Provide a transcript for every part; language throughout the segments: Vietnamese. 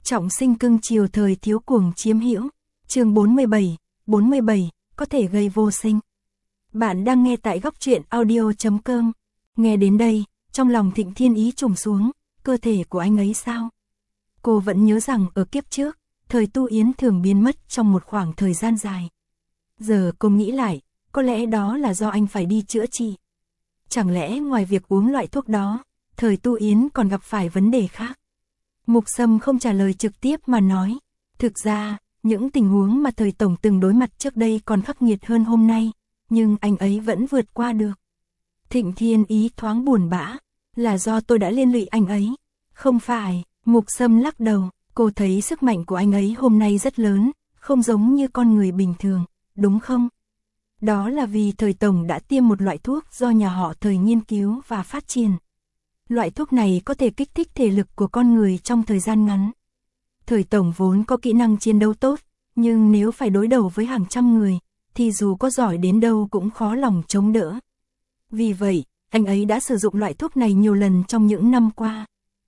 Trọng sinh cưng chiều thời thiếu cuồng chiếm hữu. Chương 47, có thể gây vô sinh. Bạn đang nghe tại góc truyện audio.com. Nghe đến đây, trong lòng Thịnh Thiên Ý trùng xuống, cơ thể của anh ấy sao? Cô vẫn nhớ rằng ở kiếp trước, thời Tu Yến thường biến mất trong một khoảng thời gian dài. Giờ cô nghĩ lại, có lẽ đó là do anh phải đi chữa trị. Chẳng lẽ ngoài việc uống loại thuốc đó, thời Tu Yến còn gặp phải vấn đề khác? Mục Sâm không trả lời trực tiếp mà nói, thực ra, những tình huống mà thời tổng từng đối mặt trước đây còn khắc nghiệt hơn hôm nay, nhưng anh ấy vẫn vượt qua được. Thịnh Thiên Ý thoáng buồn bã, là do tôi đã liên lụy anh ấy. Không phải, Mục Sâm lắc đầu, cô thấy sức mạnh của anh ấy hôm nay rất lớn, không giống như con người bình thường, đúng không? Đó là vì thời tổng đã tiêm một loại thuốc do nhà họ thời nghiên cứu và phát triển. Loại thuốc này có thể kích thích thể lực của con người trong thời gian ngắn. Thời tổng vốn có kỹ năng chiến đấu tốt, nhưng nếu phải đối đầu với hàng trăm người, thì dù có giỏi đến đâu cũng khó lòng chống đỡ. Vì vậy, anh ấy đã sử dụng loại thuốc này nhiều lần trong những năm qua.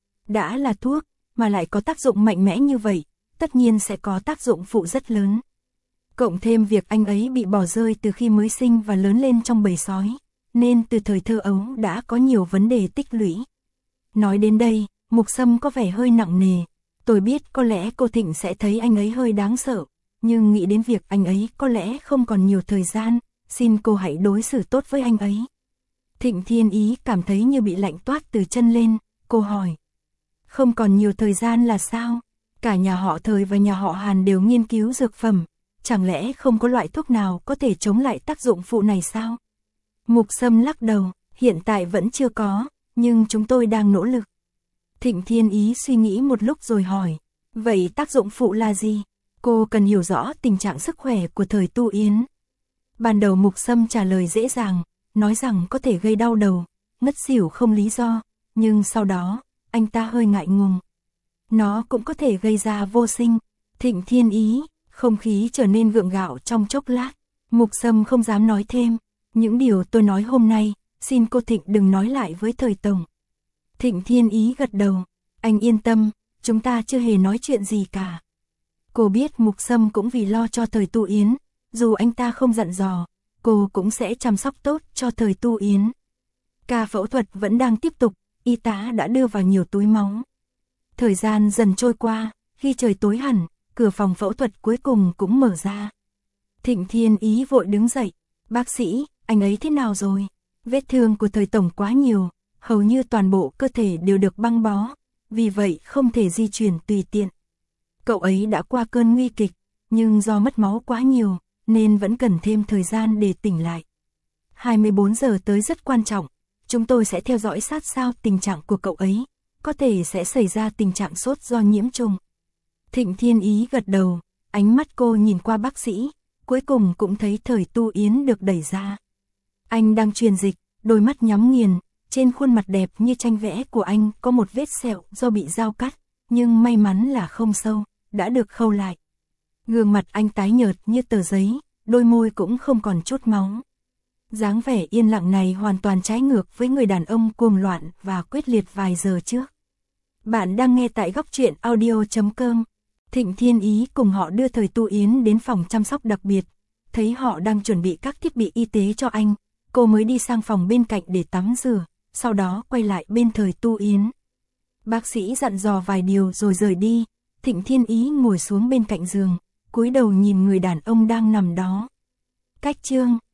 Đã là thuốc, mà lại có tác dụng mạnh mẽ như vậy, tất nhiên sẽ có tác dụng phụ rất lớn. Cộng thêm việc anh ấy bị bỏ rơi từ khi mới sinh và lớn lên trong bầy sói, nên từ thời thơ ấu đã có nhiều vấn đề tích lũy. Nói đến đây, Mục Sâm có vẻ hơi nặng nề. Tôi biết có lẽ cô Thịnh sẽ thấy anh ấy hơi đáng sợ, nhưng nghĩ đến việc anh ấy có lẽ không còn nhiều thời gian, xin cô hãy đối xử tốt với anh ấy. Thịnh Thiên Ý cảm thấy như bị lạnh toát từ chân lên, cô hỏi. Không còn nhiều thời gian là sao? Cả nhà họ Thời và nhà họ Hàn đều nghiên cứu dược phẩm, chẳng lẽ không có loại thuốc nào có thể chống lại tác dụng phụ này sao? Mục Sâm lắc đầu, hiện tại vẫn chưa có, nhưng chúng tôi đang nỗ lực. Thịnh Thiên Ý suy nghĩ một lúc rồi hỏi, vậy tác dụng phụ là gì? Cô cần hiểu rõ tình trạng sức khỏe của thời Tu Yến. Ban đầu Mục Sâm trả lời dễ dàng, nói rằng có thể gây đau đầu, ngất xỉu không lý do, nhưng sau đó, anh ta hơi ngại ngùng. Nó cũng có thể gây ra vô sinh. Thịnh Thiên Ý, không khí trở nên gượng gạo trong chốc lát. Mục Sâm không dám nói thêm, những điều tôi nói hôm nay, xin cô Thịnh đừng nói lại với thời tổng. Thịnh Thiên Ý gật đầu, anh yên tâm, chúng ta chưa hề nói chuyện gì cả. Cô biết Mục Sâm cũng vì lo cho thời Tu Yến, dù anh ta không dặn dò, cô cũng sẽ chăm sóc tốt cho thời Tu Yến. Ca phẫu thuật vẫn đang tiếp tục, y tá đã đưa vào nhiều túi máu. Thời gian dần trôi qua, khi trời tối hẳn, cửa phòng phẫu thuật cuối cùng cũng mở ra. Thịnh Thiên Ý vội đứng dậy, bác sĩ, anh ấy thế nào rồi? Vết thương của thời tổng quá nhiều, hầu như toàn bộ cơ thể đều được băng bó, vì vậy không thể di chuyển tùy tiện. Cậu ấy đã qua cơn nguy kịch, nhưng do mất máu quá nhiều, nên vẫn cần thêm thời gian để tỉnh lại. 24 giờ tới rất quan trọng, chúng tôi sẽ theo dõi sát sao tình trạng của cậu ấy, có thể sẽ xảy ra tình trạng sốt do nhiễm trùng. Thịnh Thiên Ý gật đầu, ánh mắt cô nhìn qua bác sĩ, cuối cùng cũng thấy thời Tu Yến được đẩy ra. Anh đang truyền dịch, đôi mắt nhắm nghiền, trên khuôn mặt đẹp như tranh vẽ của anh có một vết sẹo do bị dao cắt, nhưng may mắn là không sâu, đã được khâu lại. Gương mặt anh tái nhợt như tờ giấy, đôi môi cũng không còn chút máu. Dáng vẻ yên lặng này hoàn toàn trái ngược với người đàn ông cuồng loạn và quyết liệt vài giờ trước. Bạn đang nghe tại góc truyện audio.com. Thịnh Thiên Ý cùng họ đưa thời Tu Yến đến phòng chăm sóc đặc biệt, thấy họ đang chuẩn bị các thiết bị y tế cho anh, cô mới đi sang phòng bên cạnh để tắm rửa, sau đó quay lại bên thời Tu Yến. Bác sĩ dặn dò vài điều rồi rời đi, Thịnh Thiên Ý ngồi xuống bên cạnh giường, cúi đầu nhìn người đàn ông đang nằm đó. Cách chương